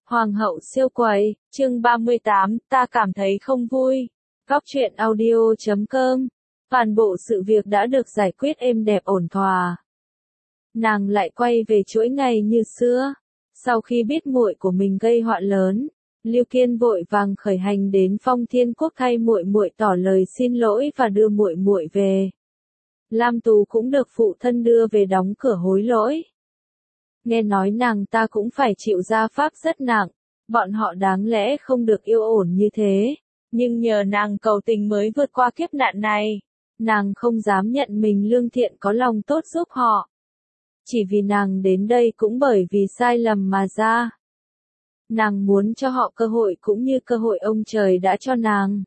Hoàng hậu siêu quầy, chương 38, ta cảm thấy không vui. Góc truyện audio.com. Toàn bộ sự việc đã được giải quyết êm đẹp ổn thỏa. Nàng lại quay về chuỗi ngày như xưa. Sau khi biết muội của mình gây họa lớn, Lưu Kiên vội vàng khởi hành đến Phong Thiên Quốc thay muội muội tỏ lời xin lỗi và đưa muội muội về. Lam Tú cũng được phụ thân đưa về đóng cửa hối lỗi. Nghe nói nàng ta cũng phải chịu gia pháp rất nặng, bọn họ đáng lẽ không được yêu ổn như thế, nhưng nhờ nàng cầu tình mới vượt qua kiếp nạn này. Nàng không dám nhận mình lương thiện có lòng tốt giúp họ. Chỉ vì nàng đến đây cũng bởi vì sai lầm mà ra. Nàng muốn cho họ cơ hội cũng như cơ hội ông trời đã cho nàng.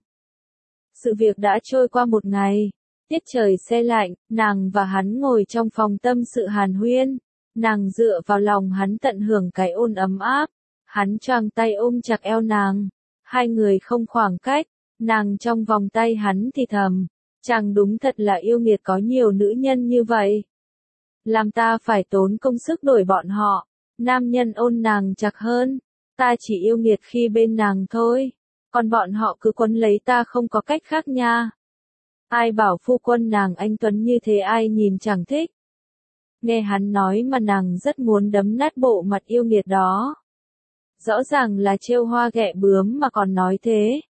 Sự việc đã trôi qua một ngày, tiết trời se lạnh, nàng và hắn ngồi trong phòng tâm sự hàn huyên. Nàng dựa vào lòng hắn tận hưởng cái ôn ấm áp, hắn choàng tay ôm chặt eo nàng, hai người không khoảng cách, nàng trong vòng tay hắn thì thầm, chàng đúng thật là yêu nghiệt có nhiều nữ nhân như vậy. Làm ta phải tốn công sức đổi bọn họ, nam nhân ôn nàng chặt hơn, ta chỉ yêu nghiệt khi bên nàng thôi, còn bọn họ cứ quấn lấy ta không có cách khác nha. Ai bảo phu quân nàng anh tuấn như thế ai nhìn chẳng thích. Nghe hắn nói mà nàng rất muốn đấm nát bộ mặt yêu nghiệt đó. Rõ ràng là trêu hoa ghẹ bướm mà còn nói thế.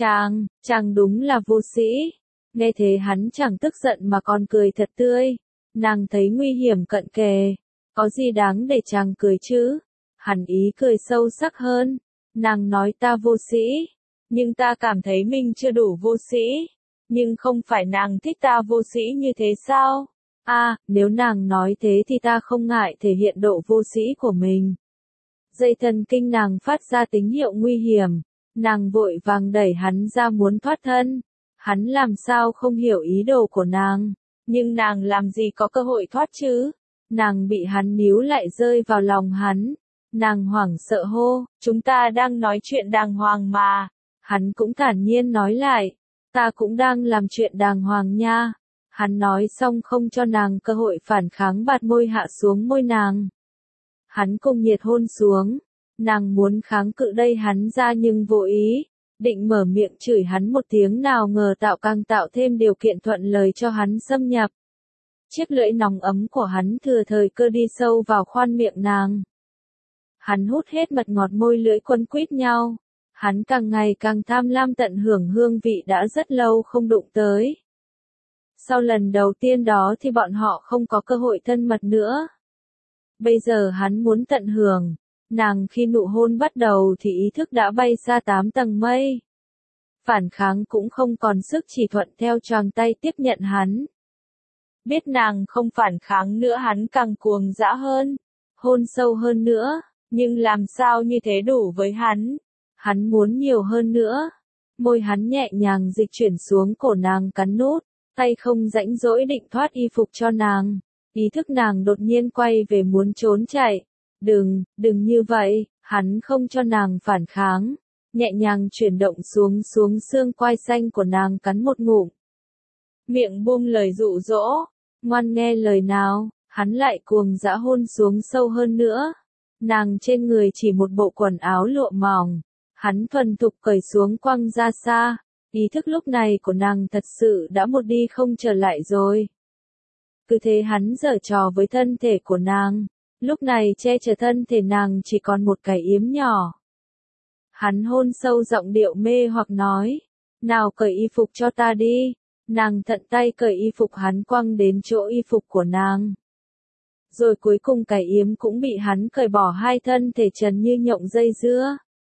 Chàng đúng là vô sĩ. Nghe thế hắn chẳng tức giận mà còn cười thật tươi. Nàng thấy nguy hiểm cận kề. Có gì đáng để chàng cười chứ? Hắn ý cười sâu sắc hơn. Nàng nói ta vô sĩ. Nhưng ta cảm thấy mình chưa đủ vô sĩ. Nhưng không phải nàng thích ta vô sĩ như thế sao? Nếu nàng nói thế thì ta không ngại thể hiện độ vô sĩ của mình. Dây thần kinh nàng phát ra tín hiệu nguy hiểm, nàng vội vàng đẩy hắn ra muốn thoát thân. Hắn làm sao không hiểu ý đồ của nàng, nhưng nàng làm gì có cơ hội thoát chứ? Nàng bị hắn níu lại rơi vào lòng hắn. Nàng hoảng sợ hô, chúng ta đang nói chuyện đàng hoàng mà. Hắn cũng thản nhiên nói lại, ta cũng đang làm chuyện đàng hoàng nha. Hắn nói xong không cho nàng cơ hội phản kháng bạt môi hạ xuống môi nàng. Hắn cùng nhiệt hôn xuống. Nàng muốn kháng cự đây hắn ra nhưng vô ý. Định mở miệng chửi hắn một tiếng nào ngờ càng tạo thêm điều kiện thuận lời cho hắn xâm nhập. Chiếc lưỡi nóng ấm của hắn thừa thời cơ đi sâu vào khoan miệng nàng. Hắn hút hết mật ngọt môi lưỡi quấn quýt nhau. Hắn càng ngày càng tham lam tận hưởng hương vị đã rất lâu không đụng tới. Sau lần đầu tiên đó thì bọn họ không có cơ hội thân mật nữa. Bây giờ hắn muốn tận hưởng. Nàng khi nụ hôn bắt đầu thì ý thức đã bay xa 8 tầng mây. Phản kháng cũng không còn sức chỉ thuận theo choàng tay tiếp nhận hắn. Biết nàng không phản kháng nữa hắn càng cuồng dã hơn. Hôn sâu hơn nữa. Nhưng làm sao như thế đủ với hắn. Hắn muốn nhiều hơn nữa. Môi hắn nhẹ nhàng dịch chuyển xuống cổ nàng cắn nút. Tay không rãnh rỗi định thoát y phục cho nàng. Ý thức nàng đột nhiên quay về muốn trốn chạy. Đừng như vậy, hắn không cho nàng phản kháng. Nhẹ nhàng chuyển động xuống xương quai xanh của nàng cắn một ngụm. Miệng buông lời dụ dỗ, ngoan nghe lời nào, hắn lại cuồng dã hôn xuống sâu hơn nữa. Nàng trên người chỉ một bộ quần áo lụa mỏng. Hắn thuần thục cởi xuống quăng ra xa. Ý thức lúc này của nàng thật sự đã một đi không trở lại rồi. Cứ thế hắn giở trò với thân thể của nàng. Lúc này che chở thân thể nàng chỉ còn một cái yếm nhỏ. Hắn hôn sâu giọng điệu mê hoặc nói. Nào cởi y phục cho ta đi. Nàng thận tay cởi y phục hắn quăng đến chỗ y phục của nàng. Rồi cuối cùng cái yếm cũng bị hắn cởi bỏ hai thân thể trần như nhộng dây dưa.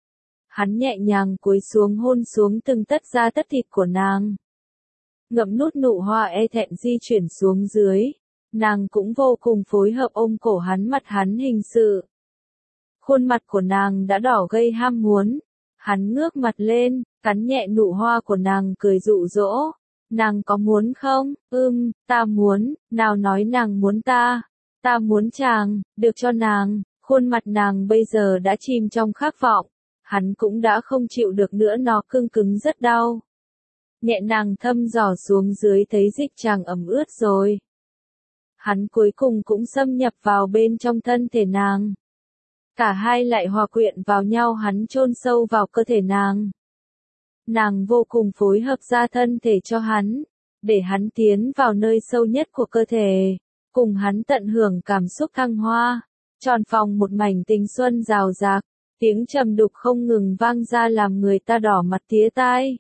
Hắn nhẹ nhàng cúi xuống hôn xuống từng tấc da tất thịt của nàng. Ngậm nút nụ hoa e thẹn di chuyển xuống dưới. Nàng cũng vô cùng phối hợp ôm cổ hắn mặt hắn hình sự. Khuôn mặt của nàng đã đỏ gây ham muốn. Hắn ngước mặt lên, cắn nhẹ nụ hoa của nàng cười dụ dỗ. Nàng có muốn không? Ta muốn, nào nói nàng muốn ta. Ta muốn chàng, được cho nàng. Khuôn mặt nàng bây giờ đã chìm trong khát vọng. Hắn cũng đã không chịu được nữa nó cứng rất đau. Nhẹ nàng thăm dò xuống dưới thấy dịch chàng ẩm ướt rồi. Hắn cuối cùng cũng xâm nhập vào bên trong thân thể nàng. Cả hai lại hòa quyện vào nhau, hắn chôn sâu vào cơ thể nàng. Nàng vô cùng phối hợp ra thân thể cho hắn, để hắn tiến vào nơi sâu nhất của cơ thể, cùng hắn tận hưởng cảm xúc thăng hoa. Tròn phòng một mảnh tình xuân rào rạc, tiếng trầm đục không ngừng vang ra làm người ta đỏ mặt tía tai.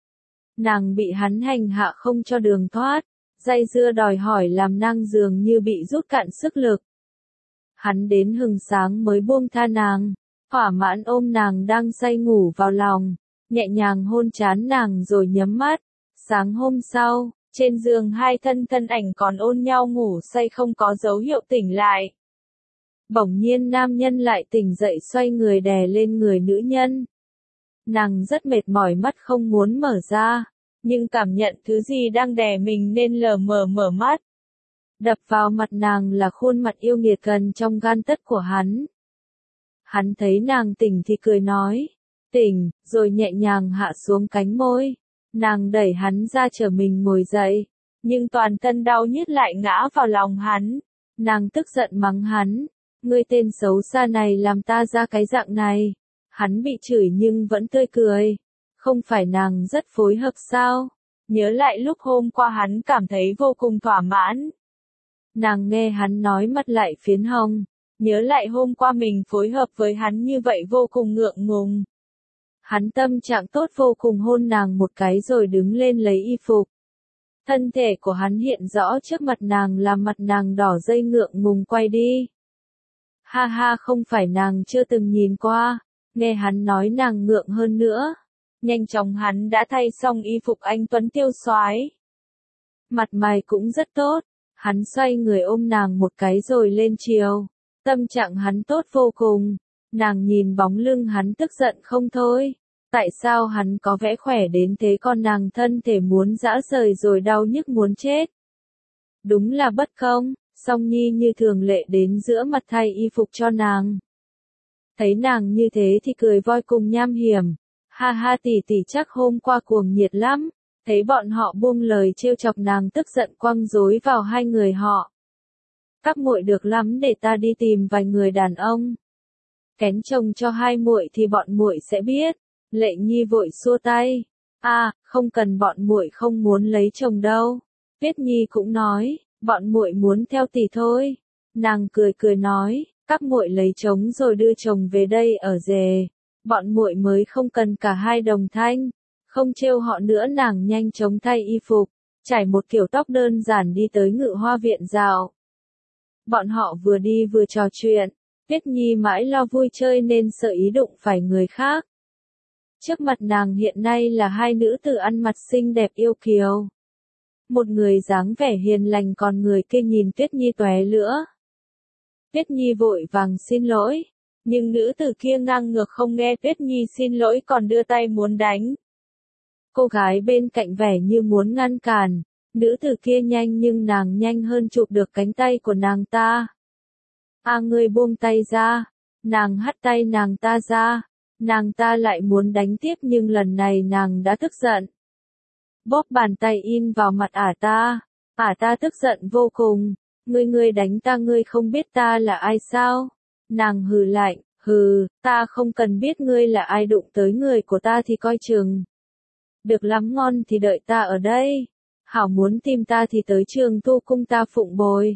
Nàng bị hắn hành hạ không cho đường thoát, dây dưa đòi hỏi làm nàng dường như bị rút cạn sức lực. Hắn đến hừng sáng mới buông tha nàng, thỏa mãn ôm nàng đang say ngủ vào lòng, nhẹ nhàng hôn trán nàng rồi nhắm mắt. Sáng hôm sau, trên giường hai thân ảnh còn ôn nhau ngủ say không có dấu hiệu tỉnh lại. Bỗng nhiên nam nhân lại tỉnh dậy xoay người đè lên người nữ nhân. Nàng rất mệt mỏi, mắt không muốn mở ra, nhưng cảm nhận thứ gì đang đè mình nên lờ mờ mở mắt. Đập vào mặt nàng là khuôn mặt yêu nghiệt gần trong gan tấc của hắn. Hắn thấy nàng tỉnh thì cười nói, tỉnh, rồi nhẹ nhàng hạ xuống cánh môi. Nàng đẩy hắn ra chờ mình ngồi dậy, nhưng toàn thân đau nhức lại ngã vào lòng hắn. Nàng tức giận mắng hắn, ngươi tên xấu xa này làm ta ra cái dạng này. Hắn bị chửi nhưng vẫn tươi cười. Không phải nàng rất phối hợp sao? Nhớ lại lúc hôm qua hắn cảm thấy vô cùng thỏa mãn. Nàng nghe hắn nói mặt lại phiến hồng. Nhớ lại hôm qua mình phối hợp với hắn như vậy vô cùng ngượng ngùng. Hắn tâm trạng tốt vô cùng hôn nàng một cái rồi đứng lên lấy y phục. Thân thể của hắn hiện rõ trước mặt nàng làm mặt nàng đỏ dây ngượng ngùng quay đi. Ha ha, không phải nàng chưa từng nhìn qua. Nghe hắn nói nàng ngượng hơn nữa. Nhanh chóng hắn đã thay xong y phục anh tuấn tiêu soái. Mặt mày cũng rất tốt. Hắn xoay người ôm nàng một cái rồi lên chiều. Tâm trạng hắn tốt vô cùng. Nàng nhìn bóng lưng hắn tức giận không thôi. Tại sao hắn có vẻ khỏe đến thế còn nàng thân thể muốn giã rời rồi đau nhức muốn chết. Đúng là bất công. Song Nhi như thường lệ đến giữa mặt thay y phục cho nàng. Thấy nàng như thế thì cười voi cùng nham hiểm. Ha ha, tỷ tỷ chắc hôm qua cuồng nhiệt lắm. Thấy bọn họ buông lời trêu chọc nàng tức giận quăng rối vào hai người họ. Các muội được lắm, để ta đi tìm vài người đàn ông. Kén chồng cho hai muội thì bọn muội sẽ biết. Lệ Nhi vội xua tay. Không cần, bọn muội không muốn lấy chồng đâu. Tuyết Nhi cũng nói, bọn muội muốn theo tỷ thôi. Nàng cười cười nói, các muội lấy chồng rồi đưa chồng về đây ở rể. Bọn muội mới không cần cả hai đồng thanh. Không trêu họ nữa. Nàng nhanh chóng thay y phục, trải một kiểu tóc đơn giản đi tới Ngự Hoa viện dạo. Bọn họ vừa đi vừa trò chuyện. Tuyết Nhi mãi lo vui chơi nên sợ ý đụng phải người khác. Trước mặt nàng hiện nay là hai nữ tử ăn mặc xinh đẹp yêu kiều. Một người dáng vẻ hiền lành còn người kia nhìn Tuyết Nhi tóe lửa. Tuyết Nhi vội vàng xin lỗi, nhưng nữ tử kia ngang ngược không nghe Tuyết Nhi xin lỗi còn đưa tay muốn đánh. Cô gái bên cạnh vẻ như muốn ngăn cản, nữ tử kia nhanh nhưng nàng nhanh hơn chụp được cánh tay của nàng ta. Ngươi buông tay ra, nàng hất tay nàng ta ra. Nàng ta lại muốn đánh tiếp nhưng lần này nàng đã tức giận. Bóp bàn tay in vào mặt ta. Ta tức giận vô cùng. Ngươi đánh ta, ngươi không biết ta là ai sao? Nàng hừ lạnh, ta không cần biết ngươi là ai, đụng tới người của ta thì coi chừng. Được lắm, ngon thì đợi ta ở đây. Hảo muốn tìm ta thì tới Trường Thu cung ta phụng bồi.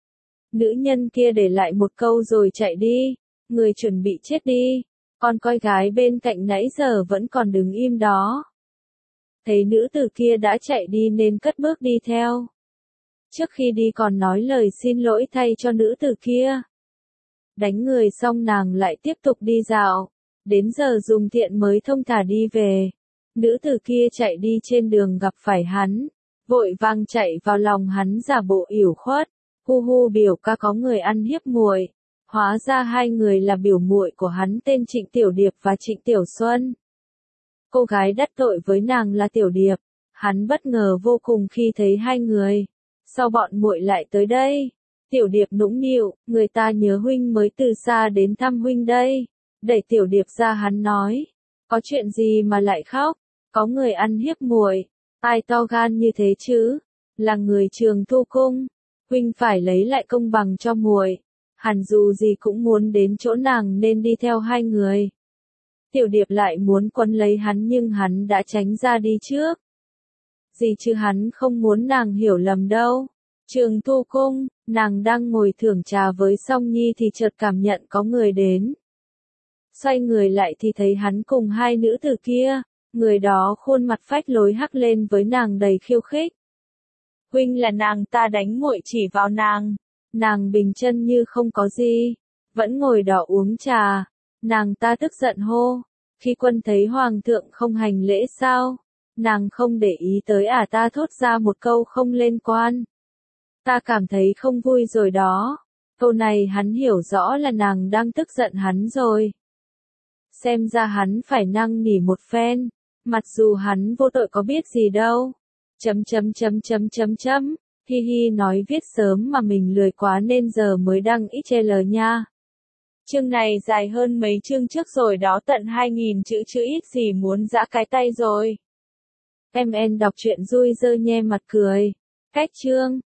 Nữ nhân kia để lại một câu rồi chạy đi. Người chuẩn bị chết đi. Con coi gái bên cạnh nãy giờ vẫn còn đứng im đó. Thấy nữ tử kia đã chạy đi nên cất bước đi theo. Trước khi đi còn nói lời xin lỗi thay cho nữ tử kia. Đánh người xong nàng lại tiếp tục đi dạo. Đến giờ dùng thiện mới thông thả đi về. Nữ tử kia chạy đi trên đường gặp phải hắn. Vội vàng chạy vào lòng hắn giả bộ yểu khuất. Hu biểu ca có người ăn hiếp muội. Hóa ra hai người là biểu muội của hắn tên Trịnh Tiểu Điệp và Trịnh Tiểu Xuân. Cô gái đắc tội với nàng là Tiểu Điệp. Hắn bất ngờ vô cùng khi thấy hai người. Sao bọn muội lại tới đây? Tiểu Điệp nũng nịu, người ta nhớ huynh mới từ xa đến thăm huynh đây. Đẩy Tiểu Điệp ra hắn nói. Có chuyện gì mà lại khóc? Có người ăn hiếp muội. Ai to gan như thế chứ? Là người Trường Thu cung. Huynh phải lấy lại công bằng cho muội. Hắn dù gì cũng muốn đến chỗ nàng nên đi theo hai người. Tiểu Điệp lại muốn quấn lấy hắn nhưng hắn đã tránh ra đi trước. Gì chứ hắn không muốn nàng hiểu lầm đâu. Trường Thu Cung, nàng đang ngồi thưởng trà với Song Nhi thì chợt cảm nhận có người đến. Xoay người lại thì thấy hắn cùng hai nữ tử kia, người đó khuôn mặt phách lối hắc lên với nàng đầy khiêu khích. Huynh là nàng ta đánh muội chỉ vào nàng. Nàng bình chân như không có gì, vẫn ngồi đó uống trà. Nàng ta tức giận hô, khi quân thấy hoàng thượng không hành lễ sao? Nàng không để ý tới à? Ta thốt ra một câu không liên quan. Ta cảm thấy không vui rồi đó. Câu này hắn hiểu rõ là nàng đang tức giận hắn rồi. Xem ra hắn phải năn nỉ một phen, mặc dù hắn vô tội có biết gì đâu. Hi hi nói viết sớm mà mình lười quá nên giờ mới đăng XL nha. Chương này dài hơn mấy chương trước rồi đó, tận 2000 chữ ít gì muốn giã cái tay rồi. Em đọc truyện vui dơ nhe mặt cười. Cách chương